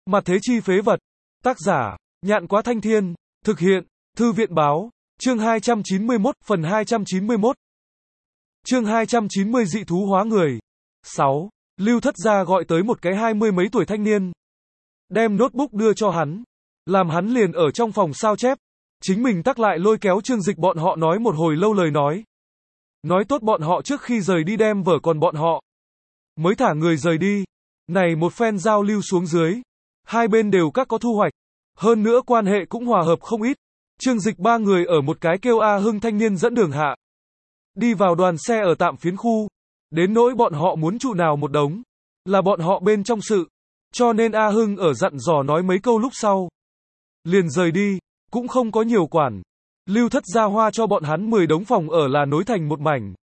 Mặt thế chi phế vật. Tác giả, Nhạn Quá Thanh Thiên. Thực hiện, Thư viện Báo. Chương 291, phần 291. Chương 290 dị thú hóa người. 6. Lưu Thất Gia gọi tới một cái 20 mấy tuổi thanh niên. Đem notebook đưa cho hắn. Làm hắn liền ở trong phòng sao chép. Chính mình tắc lại lôi kéo Trương Dịch bọn họ nói một hồi lâu lời nói. Nói tốt bọn họ trước khi rời đi đem vở còn bọn họ. Mới thả người rời đi. Này một phen giao lưu xuống dưới. Hai bên đều các có thu hoạch. Hơn nữa quan hệ cũng hòa hợp không ít. Trương Dịch ba người ở một cái kêu A Hưng thanh niên dẫn đường hạ. Đi vào đoàn xe ở tạm phiến khu. Đến nỗi bọn họ muốn trụ nào một đống. Là bọn họ bên trong sự. Cho nên A Hưng ở dặn dò nói mấy câu lúc sau. Liền rời đi. Cũng không có nhiều quản. Lưu Thất Gia hoa cho bọn hắn 10 đống phòng ở là nối thành một mảnh.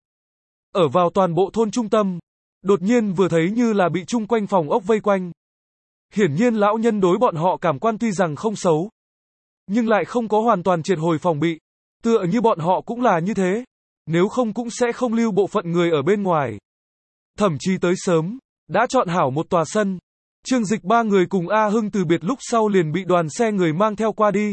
Ở vào toàn bộ thôn trung tâm. Đột nhiên vừa thấy như là bị chung quanh phòng ốc vây quanh. Hiển nhiên lão nhân đối bọn họ cảm quan tuy rằng không xấu. Nhưng lại không có hoàn toàn triệt hồi phòng bị. Tựa như bọn họ cũng là như thế. Nếu không cũng sẽ không lưu bộ phận người ở bên ngoài. Thậm chí tới sớm. Đã chọn hảo một tòa sân. Trương Dịch ba người cùng A Hưng từ biệt lúc sau liền bị đoàn xe người mang theo qua đi.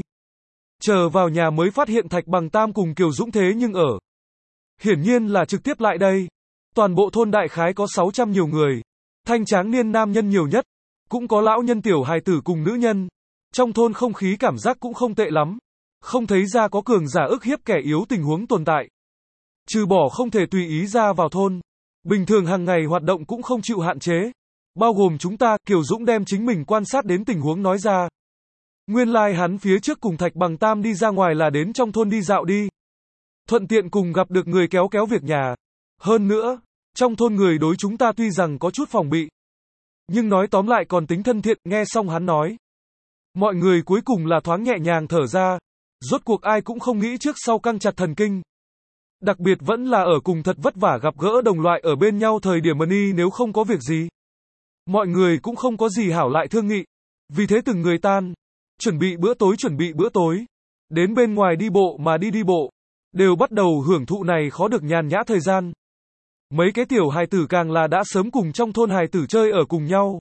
Chờ vào nhà mới phát hiện Thạch Bằng Tam cùng Kiều Dũng thế nhưng ở. Hiển nhiên là trực tiếp lại đây. Toàn bộ thôn đại khái có 600 nhiều người. Thanh tráng niên nam nhân nhiều nhất. Cũng có lão nhân tiểu hài tử cùng nữ nhân. Trong thôn không khí cảm giác cũng không tệ lắm. Không thấy ra có cường giả ức hiếp kẻ yếu tình huống tồn tại. Trừ bỏ không thể tùy ý ra vào thôn. Bình thường hàng ngày hoạt động cũng không chịu hạn chế. Bao gồm chúng ta, Kiều Dũng đem chính mình quan sát đến tình huống nói ra. Nguyên lai hắn phía trước cùng Thạch Bằng Tam đi ra ngoài là đến trong thôn đi dạo đi. Thuận tiện cùng gặp được người kéo kéo việc nhà. Hơn nữa, trong thôn người đối chúng ta tuy rằng có chút phòng bị. Nhưng nói tóm lại còn tính thân thiện, nghe xong hắn nói. Mọi người cuối cùng là thoáng nhẹ nhàng thở ra. Rốt cuộc ai cũng không nghĩ trước sau căng chặt thần kinh. Đặc biệt vẫn là ở cùng thật vất vả gặp gỡ đồng loại ở bên nhau thời điểm money nếu không có việc gì. Mọi người cũng không có gì hảo lại thương nghị. Vì thế từng người tan. Chuẩn bị bữa tối. Đến bên ngoài đi bộ mà đi bộ. Đều bắt đầu hưởng thụ này khó được nhàn nhã thời gian. Mấy cái tiểu hài tử càng là đã sớm cùng trong thôn hài tử chơi ở cùng nhau.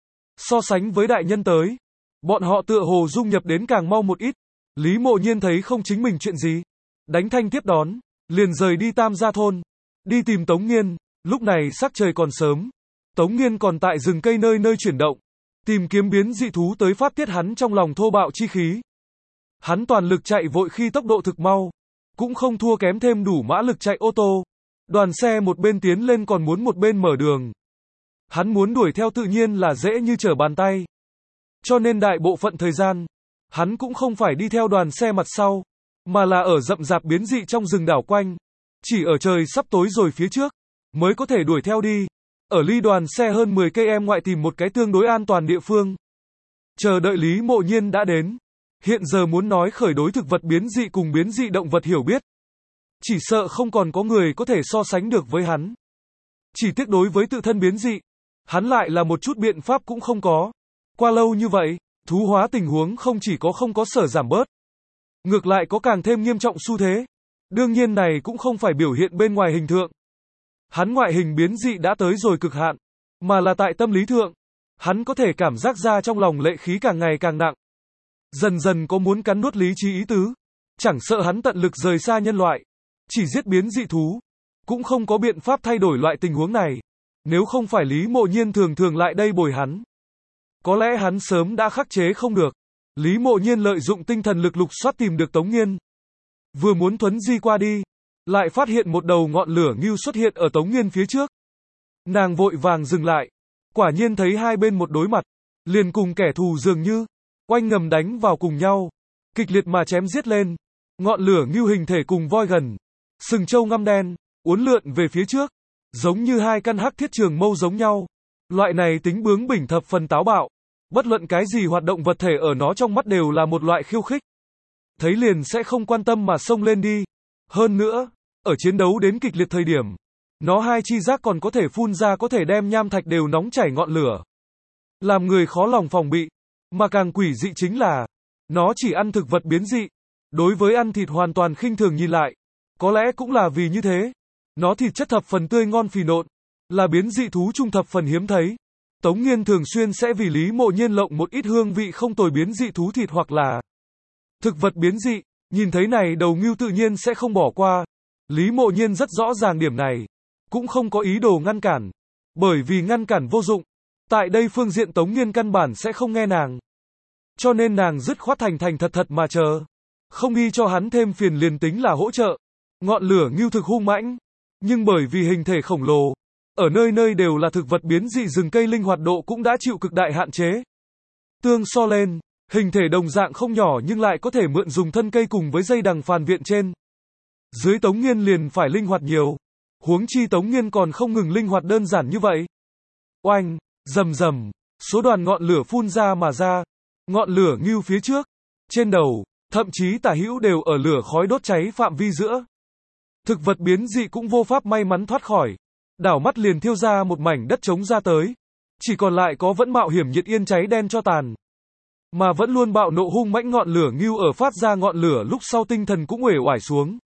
So sánh với đại nhân tới. Bọn họ tựa hồ dung nhập đến càng mau một ít. Lý Mộ Nhiên thấy không chính mình chuyện gì. Đánh thanh tiếp đón. Liền rời đi Tam Gia thôn. Đi tìm Tống Nghiên. Lúc này sắc trời còn sớm. Tống Nghiên còn tại rừng cây nơi nơi chuyển động. Tìm kiếm biến dị thú tới phát tiết hắn trong lòng thô bạo chi khí. Hắn toàn lực chạy vội khi tốc độ thực mau. Cũng không thua kém thêm đủ mã lực chạy ô tô. Đoàn xe một bên tiến lên còn muốn một bên mở đường. Hắn muốn đuổi theo tự nhiên là dễ như trở bàn tay. Cho nên đại bộ phận thời gian, hắn cũng không phải đi theo đoàn xe mặt sau, mà là ở rậm rạp biến dị trong rừng đảo quanh. Chỉ ở trời sắp tối rồi phía trước, mới có thể đuổi theo đi. Ở ly đoàn xe hơn 10 cây em ngoại tìm một cái tương đối an toàn địa phương. Chờ đợi Lý Mộ Nhiên đã đến. Hiện giờ muốn nói khởi đối thực vật biến dị cùng biến dị động vật hiểu biết. Chỉ sợ không còn có người có thể so sánh được với hắn. Chỉ tiếc đối với tự thân biến dị, hắn lại là một chút biện pháp cũng không có. Qua lâu như vậy, thú hóa tình huống không chỉ có không có sở giảm bớt. Ngược lại có càng thêm nghiêm trọng xu thế. Đương nhiên này cũng không phải biểu hiện bên ngoài hình thượng. Hắn ngoại hình biến dị đã tới rồi cực hạn. Mà là tại tâm lý thượng. Hắn có thể cảm giác ra trong lòng lệ khí càng ngày càng nặng. Dần dần có muốn cắn nuốt lý trí ý tứ. Chẳng sợ hắn tận lực rời xa nhân loại. Chỉ giết biến dị thú. Cũng không có biện pháp thay đổi loại tình huống này. Nếu không phải Lý Mộ Nhiên thường thường lại đây bồi hắn. Có lẽ hắn sớm đã khắc chế không được. Lý Mộ Nhiên lợi dụng tinh thần lực lục soát tìm được Tống Nghiên. Vừa muốn thuấn di qua đi. Lại phát hiện một đầu ngọn lửa ngưu xuất hiện ở Tống Nghiên phía trước. Nàng vội vàng dừng lại. Quả nhiên thấy hai bên một đối mặt. Liền cùng kẻ thù dường như. Oanh ngầm đánh vào cùng nhau. Kịch liệt mà chém giết lên. Ngọn lửa ngưu hình thể cùng voi gần. Sừng trâu ngăm đen. Uốn lượn về phía trước. Giống như hai căn hắc thiết trường mâu giống nhau. Loại này tính bướng bỉnh thập phần táo bạo. Bất luận cái gì hoạt động vật thể ở nó trong mắt đều là một loại khiêu khích. Thấy liền sẽ không quan tâm mà xông lên đi. Hơn nữa, ở chiến đấu đến kịch liệt thời điểm, nó hai chi giác còn có thể phun ra có thể đem nham thạch đều nóng chảy ngọn lửa. Làm người khó lòng phòng bị. Mà càng quỷ dị chính là, nó chỉ ăn thực vật biến dị. Đối với ăn thịt hoàn toàn khinh thường nhìn lại. Có lẽ cũng là vì như thế. Nó thịt chất thập phần tươi ngon phì nộn. Là biến dị thú trung thập phần hiếm thấy. Tống Nghiên thường xuyên sẽ vì Lý Mộ Nhiên lộng một ít hương vị không tồi biến dị thú thịt hoặc là thực vật biến dị. Nhìn thấy này đầu ngưu tự nhiên sẽ không bỏ qua. Lý Mộ Nhiên rất rõ ràng điểm này. Cũng không có ý đồ ngăn cản. Bởi vì ngăn cản vô dụng. Tại đây phương diện Tống Nghiên căn bản sẽ không nghe nàng. Cho nên nàng dứt khoát thành thật thật mà chờ. Không đi cho hắn thêm phiền liền tính là hỗ trợ. Ngọn lửa ngưu thực hung mãnh. Nhưng bởi vì hình thể khổng lồ. Ở nơi nơi đều là thực vật biến dị rừng cây linh hoạt độ cũng đã chịu cực đại hạn chế. Tương so lên, hình thể đồng dạng không nhỏ nhưng lại có thể mượn dùng thân cây cùng với dây đằng phàn viện trên. Dưới Tống Nghiên liền phải linh hoạt nhiều. Huống chi Tống Nghiên còn không ngừng linh hoạt đơn giản như vậy. Oanh, rầm rầm, số đoàn ngọn lửa phun ra mà ra. Ngọn lửa ngưu phía trước, trên đầu, thậm chí tả hữu đều ở lửa khói đốt cháy phạm vi giữa. Thực vật biến dị cũng vô pháp may mắn thoát khỏi. Đảo mắt liền thiêu ra một mảnh đất trống ra tới. Chỉ còn lại có vẫn mạo hiểm nhiệt yên cháy đen cho tàn. Mà vẫn luôn bạo nộ hung mãnh ngọn lửa ngưu ở phát ra ngọn lửa lúc sau tinh thần cũng uể oải xuống.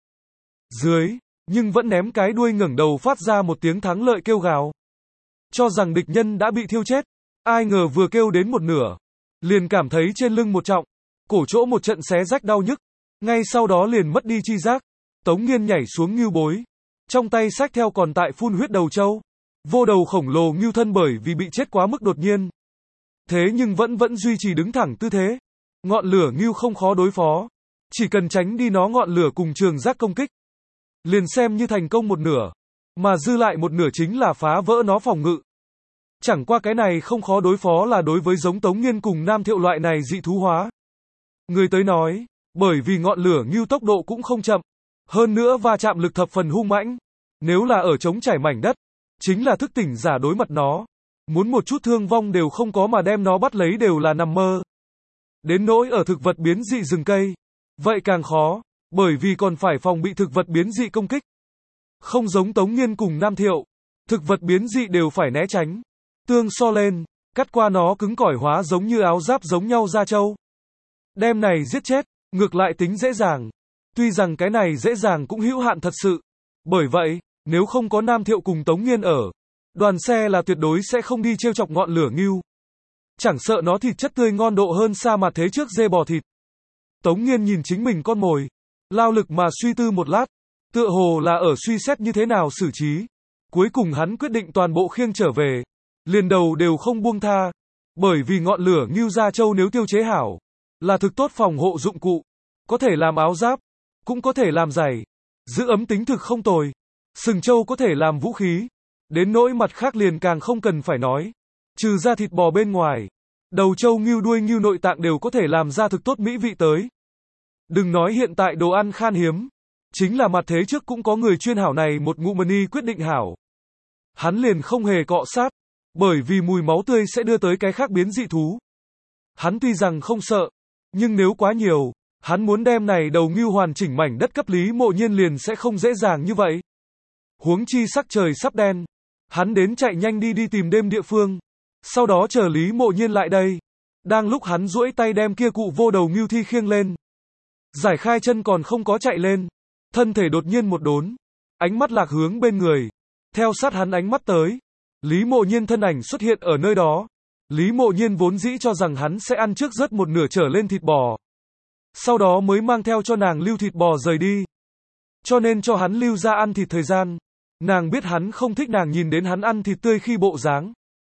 Dưới, nhưng vẫn ném cái đuôi ngẩng đầu phát ra một tiếng thắng lợi kêu gào. Cho rằng địch nhân đã bị thiêu chết. Ai ngờ vừa kêu đến một nửa. Liền cảm thấy trên lưng một trọng. Cổ chỗ một trận xé rách đau nhức. Ngay sau đó liền mất đi chi giác. Tống Nghiên nhảy xuống ngưu bối. Trong tay xách theo còn tại phun huyết đầu trâu. Vô đầu khổng lồ ngưu thân bởi vì bị chết quá mức đột nhiên. Thế nhưng vẫn duy trì đứng thẳng tư thế. Ngọn lửa ngưu không khó đối phó. Chỉ cần tránh đi nó ngọn lửa cùng trường giác công kích. Liền xem như thành công một nửa. Mà dư lại một nửa chính là phá vỡ nó phòng ngự. Chẳng qua cái này không khó đối phó là đối với giống Tống Nghiên cùng Nam Thiệu loại này dị thú hóa. Người tới nói, bởi vì ngọn lửa ngưu tốc độ cũng không chậm. Hơn nữa va chạm lực thập phần hung mãnh. Nếu là ở trống trải mảnh đất, chính là thức tỉnh giả đối mặt nó. Muốn một chút thương vong đều không có mà đem nó bắt lấy đều là nằm mơ. Đến nỗi ở thực vật biến dị rừng cây. Vậy càng khó, bởi vì còn phải phòng bị thực vật biến dị công kích. Không giống Tống Nghiên cùng Nam Thiệu, thực vật biến dị đều phải né tránh. Tương so lên, cắt qua nó cứng cỏi hóa giống như áo giáp giống nhau da trâu. Đem này giết chết, ngược lại tính dễ dàng. Tuy rằng cái này dễ dàng cũng hữu hạn thật sự. Bởi vậy, nếu không có Nam Thiệu cùng Tống Nghiên ở, đoàn xe là tuyệt đối sẽ không đi trêu chọc ngọn lửa ngưu. Chẳng sợ nó thịt chất tươi ngon độ hơn xa mà thế trước dê bò thịt. Tống Nghiên nhìn chính mình con mồi, lao lực mà suy tư một lát, tựa hồ là ở suy xét như thế nào xử trí. Cuối cùng hắn quyết định toàn bộ khiêng trở về, liền đầu đều không buông tha, bởi vì ngọn lửa ngưu da trâu nếu tiêu chế hảo, là thực tốt phòng hộ dụng cụ, có thể làm áo giáp, cũng có thể làm giày, giữ ấm tính thực không tồi. Sừng trâu có thể làm vũ khí, đến nỗi mặt khác liền càng không cần phải nói. Trừ ra thịt bò bên ngoài, đầu trâu ngưu đuôi ngưu nội tạng đều có thể làm ra thực tốt mỹ vị tới. Đừng nói hiện tại đồ ăn khan hiếm, chính là mặt thế trước cũng có người chuyên hảo này một ngụ mani quyết định hảo. Hắn liền không hề cọ sát, bởi vì mùi máu tươi sẽ đưa tới cái khác biến dị thú. Hắn tuy rằng không sợ, nhưng nếu quá nhiều, hắn muốn đem này đầu ngưu hoàn chỉnh mảnh đất cấp Lý Mộ Nhiên liền sẽ không dễ dàng như vậy. Huống chi sắc trời sắp đen, hắn đến chạy nhanh đi tìm đêm địa phương, sau đó chờ Lý Mộ Nhiên lại đây. Đang lúc hắn duỗi tay đem kia cụ vô đầu ngưu thi khiêng lên, giải khai chân còn không có chạy lên, thân thể đột nhiên một đốn, ánh mắt lạc hướng bên người, theo sát hắn ánh mắt tới, Lý Mộ Nhiên thân ảnh xuất hiện ở nơi đó. Lý Mộ Nhiên vốn dĩ cho rằng hắn sẽ ăn trước rất một nửa trở lên thịt bò, sau đó mới mang theo cho nàng lưu thịt bò rời đi. Cho nên cho hắn lưu ra ăn thịt thời gian. Nàng biết hắn không thích nàng nhìn đến hắn ăn thịt tươi khi bộ dáng.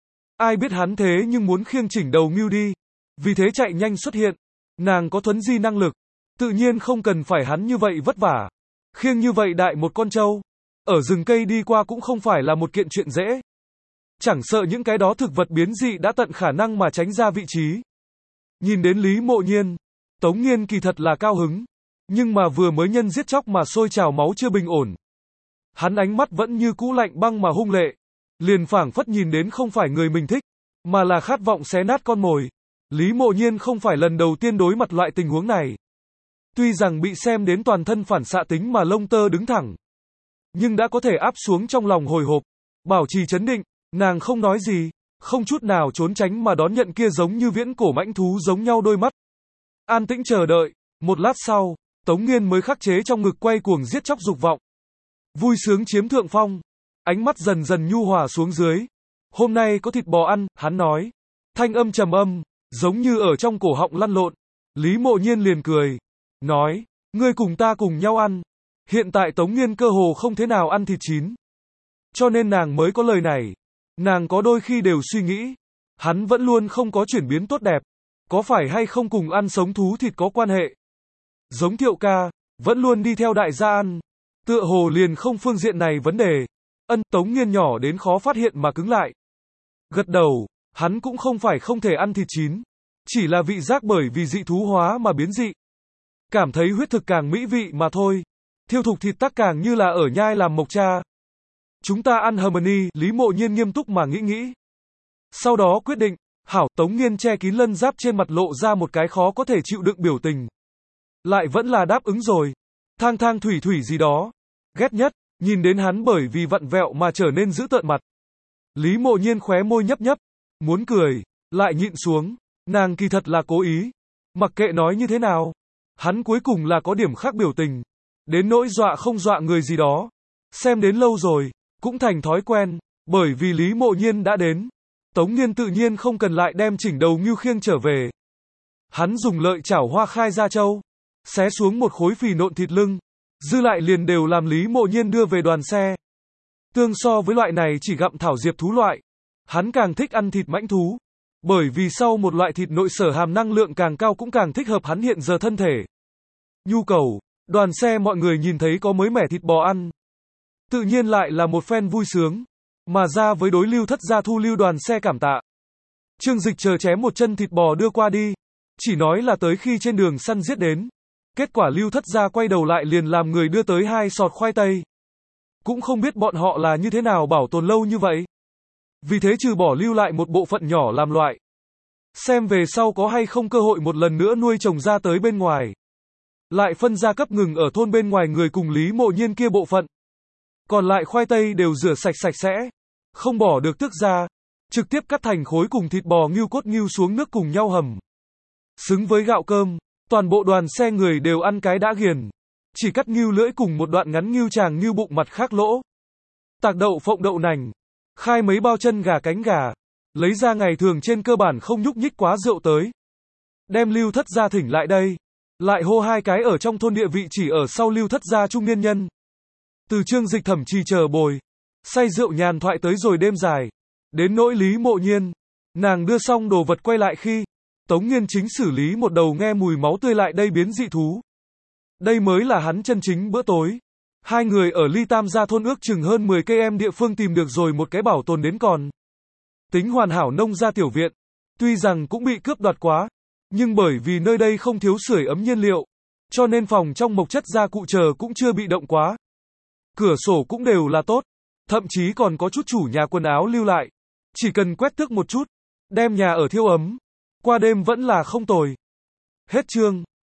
Ai biết hắn thế nhưng muốn khiêng chỉnh đầu ngưu đi. Vì thế chạy nhanh xuất hiện. Nàng có thuấn di năng lực. Tự nhiên không cần phải hắn như vậy vất vả. Khiêng như vậy đại một con trâu. Ở rừng cây đi qua cũng không phải là một kiện chuyện dễ. Chẳng sợ những cái đó thực vật biến dị đã tận khả năng mà tránh ra vị trí. Nhìn đến Lý Mộ Nhiên, Tống Nghiên kỳ thật là cao hứng. Nhưng mà vừa mới nhân giết chóc mà sôi trào máu chưa bình ổn. Hắn ánh mắt vẫn như cũ lạnh băng mà hung lệ. Liền phảng phất nhìn đến không phải người mình thích, mà là khát vọng xé nát con mồi. Lý Mộ Nhiên không phải lần đầu tiên đối mặt loại tình huống này. Tuy rằng bị xem đến toàn thân phản xạ tính mà lông tơ đứng thẳng, nhưng đã có thể áp xuống trong lòng hồi hộp, bảo trì trấn định, nàng không nói gì, không chút nào trốn tránh mà đón nhận kia giống như viễn cổ mãnh thú giống nhau đôi mắt. An tĩnh chờ đợi, một lát sau, Tống Nghiên mới khắc chế trong ngực quay cuồng giết chóc dục vọng. Vui sướng chiếm thượng phong, ánh mắt dần dần nhu hòa xuống dưới, Hôm nay có thịt bò ăn, hắn nói. Thanh âm trầm âm, giống như ở trong cổ họng lăn lộn. Lý Mộ Nhiên liền cười. Nói, ngươi cùng ta cùng nhau ăn. Hiện tại Tống Nghiên cơ hồ không thế nào ăn thịt chín. Cho nên nàng mới có lời này. Nàng có đôi khi đều suy nghĩ. Hắn vẫn luôn không có chuyển biến tốt đẹp. Có phải hay không cùng ăn sống thú thịt có quan hệ? Giống Thiệu ca, vẫn luôn đi theo đại gia ăn. Tựa hồ liền không phương diện này vấn đề. Tống Nghiên nhỏ đến khó phát hiện mà cứng lại. Gật đầu, hắn cũng không phải không thể ăn thịt chín. Chỉ là vị giác bởi vì dị thú hóa mà biến dị. Cảm thấy huyết thực càng mỹ vị mà thôi. Thiêu thục thịt tắc càng như là ở nhai làm mộc cha. Chúng ta ăn Harmony, Lý Mộ Nhiên nghiêm túc mà nghĩ. Sau đó quyết định, hảo, Tống Nghiên che kín lân giáp trên mặt lộ ra một cái khó có thể chịu đựng biểu tình. Lại vẫn là đáp ứng rồi. Thang thang thủy thủy gì đó. Ghét nhất, nhìn đến hắn bởi vì vặn vẹo mà trở nên dữ tợn mặt. Lý Mộ Nhiên khóe môi nhấp nhấp. Muốn cười, lại nhịn xuống. Nàng kỳ thật là cố ý. Mặc kệ nói như thế nào. Hắn cuối cùng là có điểm khác biểu tình. Đến nỗi dọa không dọa người gì đó. Xem đến lâu rồi, cũng thành thói quen. Bởi vì Lý Mộ Nhiên đã đến. Tống Nghiên tự nhiên không cần lại đem chỉnh đầu ngưu khiêng trở về. Hắn dùng lợi chảo hoa khai ra châu. Xé xuống một khối phì nộn thịt lưng. Dư lại liền đều làm Lý Mộ Nhiên đưa về đoàn xe. Tương so với loại này chỉ gặm thảo diệp thú loại. Hắn càng thích ăn thịt mãnh thú. Bởi vì sau một loại thịt nội sở hàm năng lượng càng cao cũng càng thích hợp hắn hiện giờ thân thể. Nhu cầu, đoàn xe mọi người nhìn thấy có mới mẻ thịt bò ăn. Tự nhiên lại là một phen vui sướng. Mà ra với đối Lưu Thất gia thu lưu đoàn xe cảm tạ. Trương Dịch chờ chém một chân thịt bò đưa qua đi. Chỉ nói là tới khi trên đường săn giết đến. Kết quả Lưu Thất gia quay đầu lại liền làm người đưa tới 2 sọt khoai tây. Cũng không biết bọn họ là như thế nào bảo tồn lâu như vậy. Vì thế trừ bỏ lưu lại một bộ phận nhỏ làm loại. Xem về sau có hay không cơ hội một lần nữa nuôi trồng ra tới bên ngoài. Lại phân ra cấp ngừng ở thôn bên ngoài người cùng Lý Mộ Nhiên kia bộ phận. Còn lại khoai tây đều rửa sạch sạch sẽ. Không bỏ được tước ra. Trực tiếp cắt thành khối cùng thịt bò ngưu cốt ngưu xuống nước cùng nhau hầm. Xứng với gạo cơm. Toàn bộ đoàn xe người đều ăn cái đã ghiền. Chỉ cắt ngưu lưỡi cùng một đoạn ngắn ngưu tràng ngưu bụng mặt khác lỗ. Tạc đậu phộng đậu nành. Khai mấy bao chân gà cánh gà. Lấy ra ngày thường trên cơ bản không nhúc nhích quá rượu tới. Đem Lưu Thất gia thỉnh lại đây. Lại hô 2 cái ở trong thôn địa vị chỉ ở sau Lưu Thất gia trung niên nhân. Từ Trương Dịch Thẩm trì chờ bồi. Say rượu nhàn thoại tới rồi đêm dài. Đến nỗi Lý Mộ Nhiên. Nàng đưa xong đồ vật quay lại khi. Tống Nghiên chính xử lý một đầu nghe mùi máu tươi lại đây biến dị thú. Đây mới là hắn chân chính bữa tối. 2 người ở Ly Tam gia thôn ước chừng hơn 10 cây em địa phương tìm được rồi một cái bảo tồn đến còn. Tính hoàn hảo nông gia tiểu viện. Tuy rằng cũng bị cướp đoạt quá. Nhưng bởi vì nơi đây không thiếu sưởi ấm nhiên liệu. Cho nên phòng trong mộc chất gia cụ chờ cũng chưa bị động quá. Cửa sổ cũng đều là tốt. Thậm chí còn có chút chủ nhà quần áo lưu lại. Chỉ cần quét tước một chút. Đem nhà ở thiêu ấm. Qua đêm vẫn là không tồi. Hết chương.